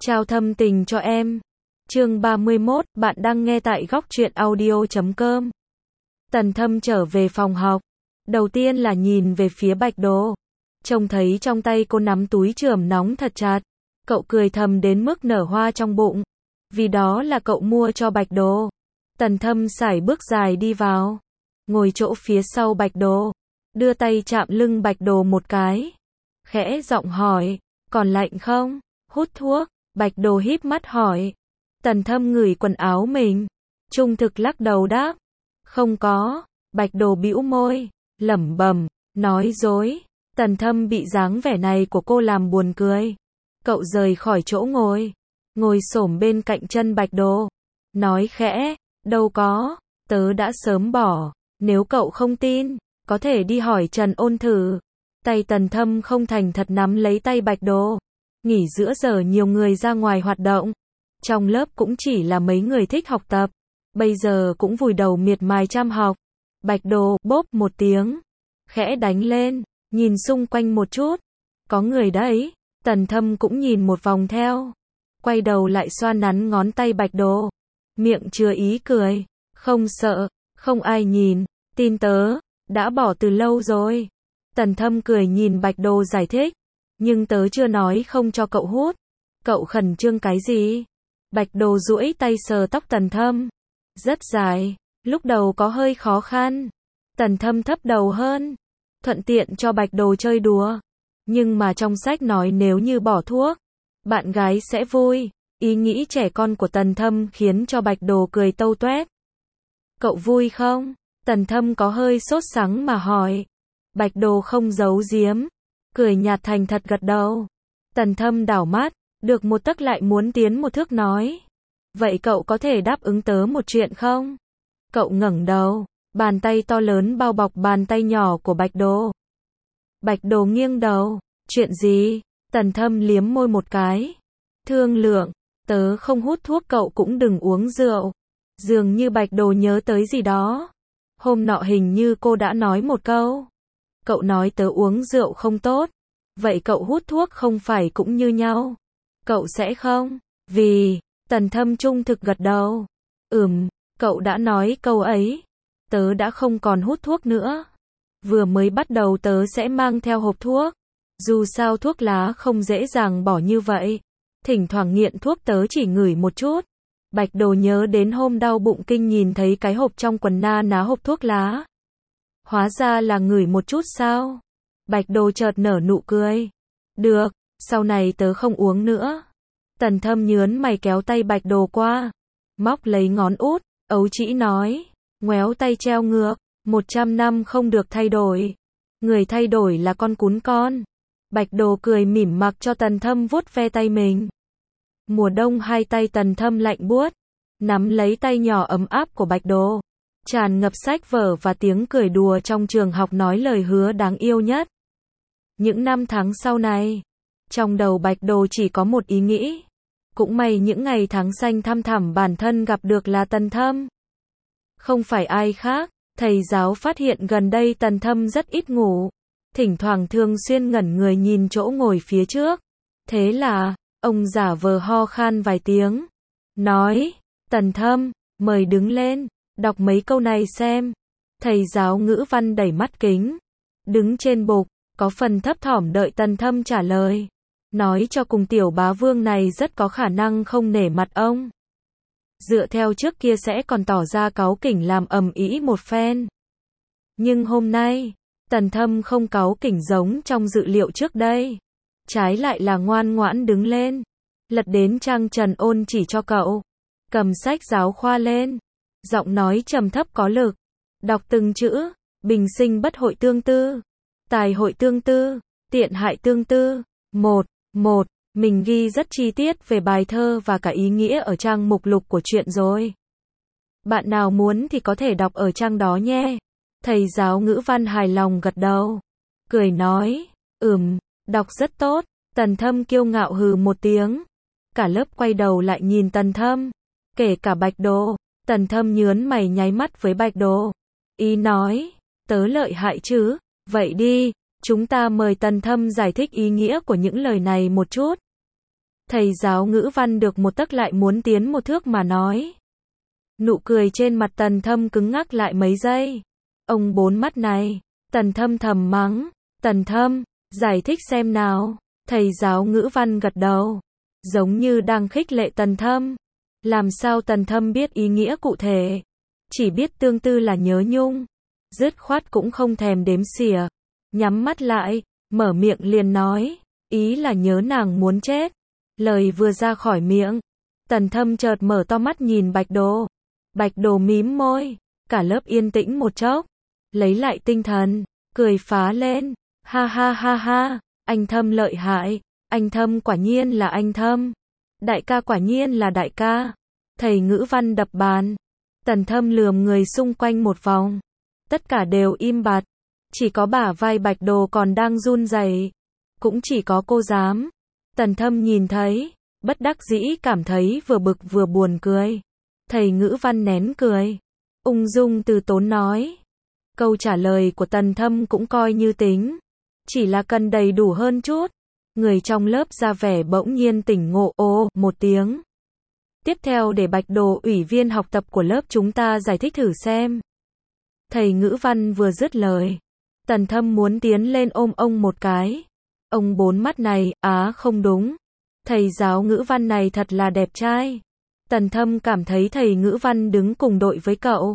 Trao thâm tình cho em. Chương 31, bạn đang nghe tại góc truyện audio.com. Tần Thâm trở về phòng học. Đầu tiên là nhìn về phía Bạch Đồ. Trông thấy trong tay cô nắm túi chườm nóng thật chặt. Cậu cười thầm đến mức nở hoa trong bụng. Vì đó là cậu mua cho Bạch Đồ. Tần Thâm sải bước dài đi vào. Ngồi chỗ phía sau Bạch Đồ. Đưa tay chạm lưng Bạch Đồ một cái. Khẽ giọng hỏi, còn lạnh không? Hút thuốc? Bạch Đồ híp mắt hỏi. Tần Thâm ngửi quần áo mình. Trung thực lắc đầu đáp. Không có. Bạch Đồ bĩu môi, lẩm bẩm, nói dối. Tần Thâm bị dáng vẻ này của cô làm buồn cười. Cậu rời khỏi chỗ ngồi xổm bên cạnh chân Bạch Đồ. Nói khẽ, đâu có, tớ đã sớm bỏ. Nếu cậu không tin, có thể đi hỏi Trần Ôn thử. Tay Tần Thâm không thành thật nắm lấy tay Bạch Đồ. Nghỉ giữa giờ nhiều người ra ngoài hoạt động. Trong lớp cũng chỉ là mấy người thích học tập. Bây giờ cũng vùi đầu miệt mài chăm học. Bạch Đồ bốp một tiếng. Khẽ đánh lên, nhìn xung quanh một chút. Có người đấy. Tần Thâm cũng nhìn một vòng theo. Quay đầu lại xoa nắn ngón tay Bạch Đồ. Miệng chứa ý cười. Không sợ, không ai nhìn. Tin tớ, đã bỏ từ lâu rồi. Tần Thâm cười nhìn Bạch Đồ giải thích. Nhưng tớ chưa nói không cho cậu hút. Cậu khẩn trương cái gì? Bạch Đồ duỗi tay sờ tóc Tần Thâm. Rất dài, lúc đầu có hơi khó khăn. Tần Thâm thấp đầu hơn. Thuận tiện cho Bạch Đồ chơi đùa. Nhưng mà trong sách nói nếu như bỏ thuốc, bạn gái sẽ vui. Ý nghĩ trẻ con của Tần Thâm khiến cho Bạch Đồ cười tâu toét. Cậu vui không? Tần Thâm có hơi sốt sắng mà hỏi. Bạch Đồ không giấu giếm. Cười nhạt thành thật gật đầu. Tần Thâm đảo mắt, được một tấc lại muốn tiến một thước nói. Vậy cậu có thể đáp ứng tớ một chuyện không? Cậu ngẩng đầu, bàn tay to lớn bao bọc bàn tay nhỏ của Bạch Đồ. Bạch Đồ nghiêng đầu, chuyện gì? Tần Thâm liếm môi một cái. Thương lượng, tớ không hút thuốc cậu cũng đừng uống rượu. Dường như Bạch Đồ nhớ tới gì đó. Hôm nọ hình như cô đã nói một câu. Cậu nói tớ uống rượu không tốt. Vậy cậu hút thuốc không phải cũng như nhau? Cậu sẽ không? Vì, Tần Thâm trung thực gật đầu. Cậu đã nói câu ấy. Tớ đã không còn hút thuốc nữa. Vừa mới bắt đầu tớ sẽ mang theo hộp thuốc. Dù sao thuốc lá không dễ dàng bỏ như vậy. Thỉnh thoảng nghiện thuốc tớ chỉ ngửi một chút. Bạch Đồ nhớ đến hôm đau bụng kinh nhìn thấy cái hộp trong quần na ná hộp thuốc lá. Hóa ra là ngửi một chút sao? Bạch Đồ chợt nở nụ cười. Được, sau này tớ không uống nữa. Tần Thâm nhớn mày kéo tay Bạch Đồ qua. Móc lấy ngón út, ấu trĩ nói. Ngoéo tay treo ngược. 100 năm không được thay đổi. Người thay đổi là con cún con. Bạch Đồ cười mỉm mặc cho Tần Thâm vuốt ve tay mình. Mùa đông hai tay Tần Thâm lạnh buốt. Nắm lấy tay nhỏ ấm áp của Bạch Đồ. Tràn ngập sách vở và tiếng cười đùa trong trường học nói lời hứa đáng yêu nhất. Những năm tháng sau này, trong đầu Bạch Đồ chỉ có một ý nghĩ. Cũng may những ngày tháng xanh thăm thẳm bản thân gặp được là Tần Thâm. Không phải ai khác, thầy giáo phát hiện gần đây Tần Thâm rất ít ngủ. Thỉnh thoảng thường xuyên ngẩn người nhìn chỗ ngồi phía trước. Thế là, ông giả vờ ho khan vài tiếng. Nói, Tần Thâm, mời đứng lên, đọc mấy câu này xem. Thầy giáo ngữ văn đẩy mắt kính. Đứng trên bục, có phần thấp thỏm đợi Tần Thâm trả lời. Nói cho cùng tiểu bá vương này rất có khả năng không nể mặt ông. Dựa theo trước kia sẽ còn tỏ ra cáu kỉnh làm ầm ĩ một phen. Nhưng hôm nay, Tần Thâm không cáu kỉnh giống trong dự liệu trước đây. Trái lại là ngoan ngoãn đứng lên. Lật đến trang Trần Ôn chỉ cho cậu. Cầm sách giáo khoa lên. Giọng nói trầm thấp có lực. Đọc từng chữ. Bình sinh bất hội tương tư. Tài hội tương tư. Tiện hại tương tư. Một. Mình ghi rất chi tiết về bài thơ và cả ý nghĩa ở trang mục lục của truyện rồi. Bạn nào muốn thì có thể đọc ở trang đó nhé. Thầy giáo ngữ văn hài lòng gật đầu. Cười nói. Đọc rất tốt. Tần Thâm kiêu ngạo hừ một tiếng. Cả lớp quay đầu lại nhìn Tần Thâm. Kể cả Bạch Đồ. Tần Thâm nhớn mày nháy mắt với Bạch Đồ. Ý nói. Tớ lợi hại chứ. Vậy đi. Chúng ta mời Tần Thâm giải thích ý nghĩa của những lời này một chút. Thầy giáo ngữ văn được một tấc lại muốn tiến một thước mà nói. Nụ cười trên mặt Tần Thâm cứng ngắc lại mấy giây. Ông bốn mắt này, Tần Thâm thầm mắng. Tần Thâm, giải thích xem nào. Thầy giáo ngữ văn gật đầu, giống như đang khích lệ Tần Thâm. Làm sao Tần Thâm biết ý nghĩa cụ thể? Chỉ biết tương tư là nhớ nhung. Dứt khoát cũng không thèm đếm xỉa. Nhắm mắt lại, mở miệng liền nói. Ý là nhớ nàng muốn chết. Lời vừa ra khỏi miệng, Tần Thâm chợt mở to mắt nhìn Bạch Đồ. Bạch Đồ mím môi, cả lớp yên tĩnh một chốc. Lấy lại tinh thần, cười phá lên. Ha ha ha ha, anh Thâm lợi hại. Anh Thâm quả nhiên là anh Thâm. Đại ca quả nhiên là đại ca. Thầy ngữ văn đập bàn. Tần Thâm lườm người xung quanh một vòng. Tất cả đều im bặt. Chỉ có bả vai Bạch Đồ còn đang run rẩy. Cũng chỉ có cô dám. Tần Thâm nhìn thấy, bất đắc dĩ cảm thấy vừa bực vừa buồn cười. Thầy ngữ văn nén cười, ung dung từ tốn nói. Câu trả lời của Tần Thâm cũng coi như tính. Chỉ là cần đầy đủ hơn chút. Người trong lớp ra vẻ bỗng nhiên tỉnh ngộ ồ một tiếng. Tiếp theo để Bạch Đồ ủy viên học tập của lớp chúng ta giải thích thử xem. Thầy ngữ văn vừa dứt lời. Tần Thâm muốn tiến lên ôm ông một cái. Ông bốn mắt này, không đúng. Thầy giáo ngữ văn này thật là đẹp trai. Tần Thâm cảm thấy thầy ngữ văn đứng cùng đội với cậu.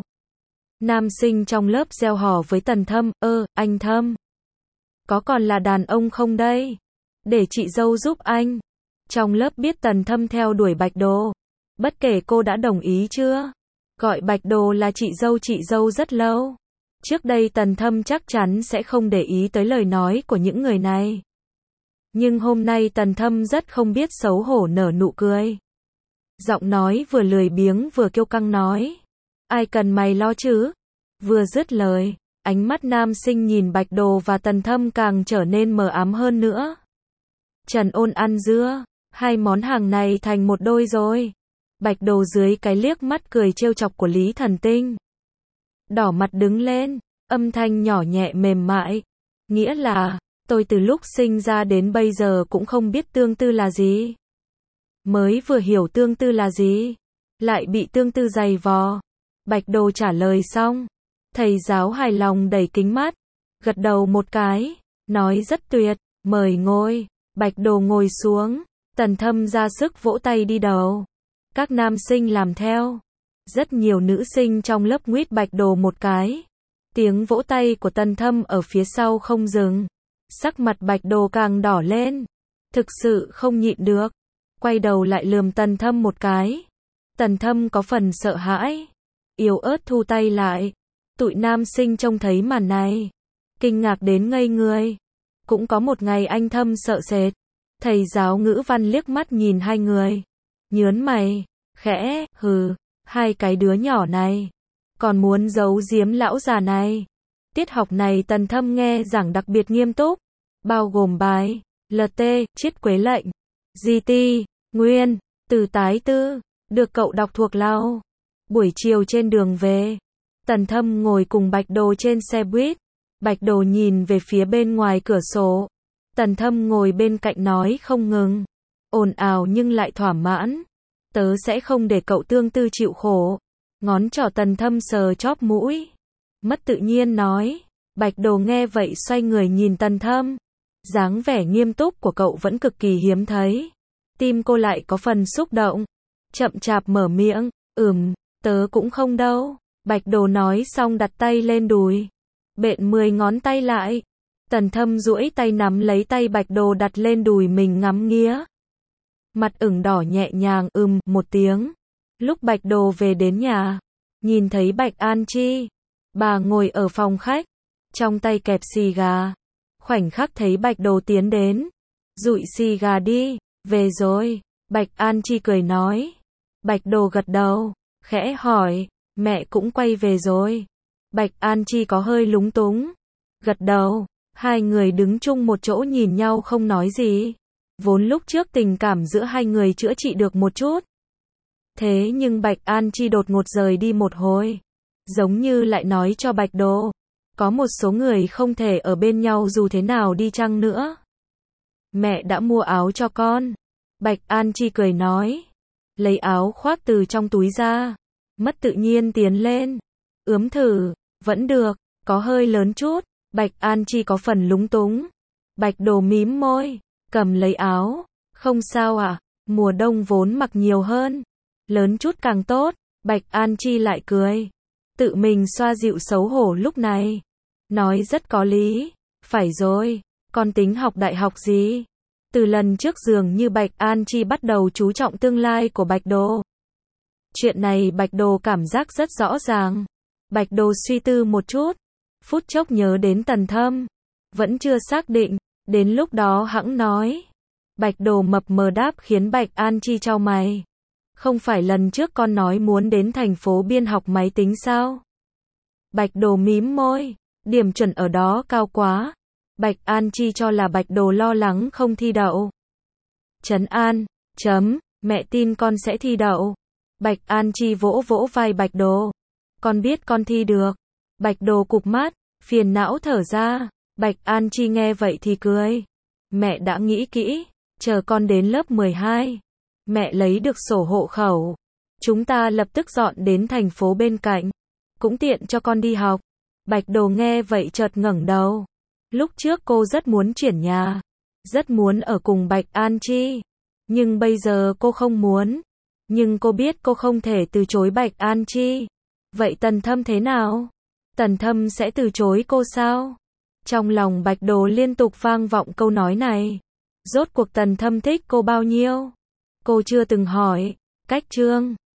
Nam sinh trong lớp reo hò với Tần Thâm, anh Thâm. Có còn là đàn ông không đây? Để chị dâu giúp anh. Trong lớp biết Tần Thâm theo đuổi Bạch Đồ. Bất kể cô đã đồng ý chưa. Gọi Bạch Đồ là chị dâu rất lâu. Trước đây Tần Thâm chắc chắn sẽ không để ý tới lời nói của những người này. Nhưng hôm nay Tần Thâm rất không biết xấu hổ nở nụ cười. Giọng nói vừa lười biếng vừa kiêu căng nói. Ai cần mày lo chứ? Vừa dứt lời, ánh mắt nam sinh nhìn Bạch Đồ và Tần Thâm càng trở nên mờ ám hơn nữa. Trần Ôn ăn dưa, hai món hàng này thành một đôi rồi. Bạch Đồ dưới cái liếc mắt cười trêu chọc của Lý Thần Tinh. Đỏ mặt đứng lên, âm thanh nhỏ nhẹ mềm mại. Nghĩa là, tôi từ lúc sinh ra đến bây giờ cũng không biết tương tư là gì. Mới vừa hiểu tương tư là gì, lại bị tương tư giày vò. Bạch Đồ trả lời xong, thầy giáo hài lòng đẩy kính mắt, gật đầu một cái, nói rất tuyệt, mời ngồi. Bạch Đồ ngồi xuống, Tần Thâm ra sức vỗ tay đi đầu. Các nam sinh làm theo. Rất nhiều nữ sinh trong lớp nguyết Bạch Đồ một cái. Tiếng vỗ tay của Tần Thâm ở phía sau không dừng. Sắc mặt Bạch Đồ càng đỏ lên. Thực sự không nhịn được. Quay đầu lại lườm Tần Thâm một cái. Tần Thâm có phần sợ hãi. Yếu ớt thu tay lại. Tụi nam sinh trông thấy màn này. Kinh ngạc đến ngây người. Cũng có một ngày anh Thâm sợ sệt. Thầy giáo ngữ văn liếc mắt nhìn hai người. Nhớn mày. Khẽ, hừ. Hai cái đứa nhỏ này. Còn muốn giấu giếm lão già này. Tiết học này Tần Thâm nghe giảng đặc biệt nghiêm túc. Bao gồm bài, LT, chiết quế lệnh, GT, Nguyên, từ tái tư. Được cậu đọc thuộc lau. Buổi chiều trên đường về. Tần Thâm ngồi cùng Bạch Đồ trên xe buýt. Bạch Đồ nhìn về phía bên ngoài cửa sổ. Tần Thâm ngồi bên cạnh nói không ngừng. Ồn ào nhưng lại thỏa mãn. Tớ sẽ không để cậu tương tư chịu khổ. Ngón trỏ Tần Thâm sờ chóp mũi. Mất tự nhiên nói. Bạch Đồ nghe vậy xoay người nhìn Tần Thâm. Dáng vẻ nghiêm túc của cậu vẫn cực kỳ hiếm thấy. Tim cô lại có phần xúc động. Chậm chạp mở miệng. Tớ cũng không đâu. Bạch Đồ nói xong đặt tay lên đùi. Bện 10 ngón tay lại. Tần Thâm duỗi tay nắm lấy tay Bạch Đồ đặt lên đùi mình ngắm nghía. Mặt ửng đỏ nhẹ nhàng một tiếng. Lúc Bạch Đồ về đến nhà, nhìn thấy Bạch An Chi. Bà ngồi ở phòng khách, trong tay kẹp xì gà. Khoảnh khắc thấy Bạch Đồ tiến đến. Dụi xì gà đi, về rồi. Bạch An Chi cười nói. Bạch Đồ gật đầu, khẽ hỏi, mẹ cũng quay về rồi. Bạch An Chi có hơi lúng túng. Gật đầu, hai người đứng chung một chỗ nhìn nhau không nói gì. Vốn lúc trước tình cảm giữa hai người chữa trị được một chút. Thế nhưng Bạch An Chi đột ngột rời đi một hồi. Giống như lại nói cho Bạch Đồ. Có một số người không thể ở bên nhau dù thế nào đi chăng nữa. Mẹ đã mua áo cho con. Bạch An Chi cười nói. Lấy áo khoác từ trong túi ra. Mất tự nhiên tiến lên. Ướm thử. Vẫn được. Có hơi lớn chút. Bạch An Chi có phần lúng túng. Bạch Đồ mím môi. Cầm lấy áo. Không sao à. Mùa đông vốn mặc nhiều hơn. Lớn chút càng tốt. Bạch An Chi lại cười. Tự mình xoa dịu xấu hổ lúc này. Nói rất có lý. Phải rồi. Con tính học đại học gì? Từ lần trước dường như Bạch An Chi bắt đầu chú trọng tương lai của Bạch Đồ. Chuyện này Bạch Đồ cảm giác rất rõ ràng. Bạch Đồ suy tư một chút. Phút chốc nhớ đến Tần Thâm. Vẫn chưa xác định. Đến lúc đó hẵng nói. Bạch Đồ mập mờ đáp khiến Bạch An Chi chau mày. Không phải lần trước con nói muốn đến thành phố Biên học máy tính sao? Bạch Đồ mím môi. Điểm chuẩn ở đó cao quá. Bạch An Chi cho là Bạch Đồ lo lắng không thi đậu. Trấn an. Mẹ tin con sẽ thi đậu. Bạch An Chi vỗ vỗ vai Bạch Đồ. Con biết con thi được. Bạch Đồ cụp mắt. Phiền não thở ra. Bạch An Chi nghe vậy thì cười. Mẹ đã nghĩ kỹ. Chờ con đến lớp 12. Mẹ lấy được sổ hộ khẩu. Chúng ta lập tức dọn đến thành phố bên cạnh. Cũng tiện cho con đi học. Bạch Đồ nghe vậy chợt ngẩng đầu. Lúc trước cô rất muốn chuyển nhà. Rất muốn ở cùng Bạch An Chi. Nhưng bây giờ cô không muốn. Nhưng cô biết cô không thể từ chối Bạch An Chi. Vậy Tần Thâm thế nào? Tần Thâm sẽ từ chối cô sao? Trong lòng Bạch Đồ liên tục vang vọng câu nói này. Rốt cuộc Tần Thâm thích cô bao nhiêu? Cô chưa từng hỏi. Cách chương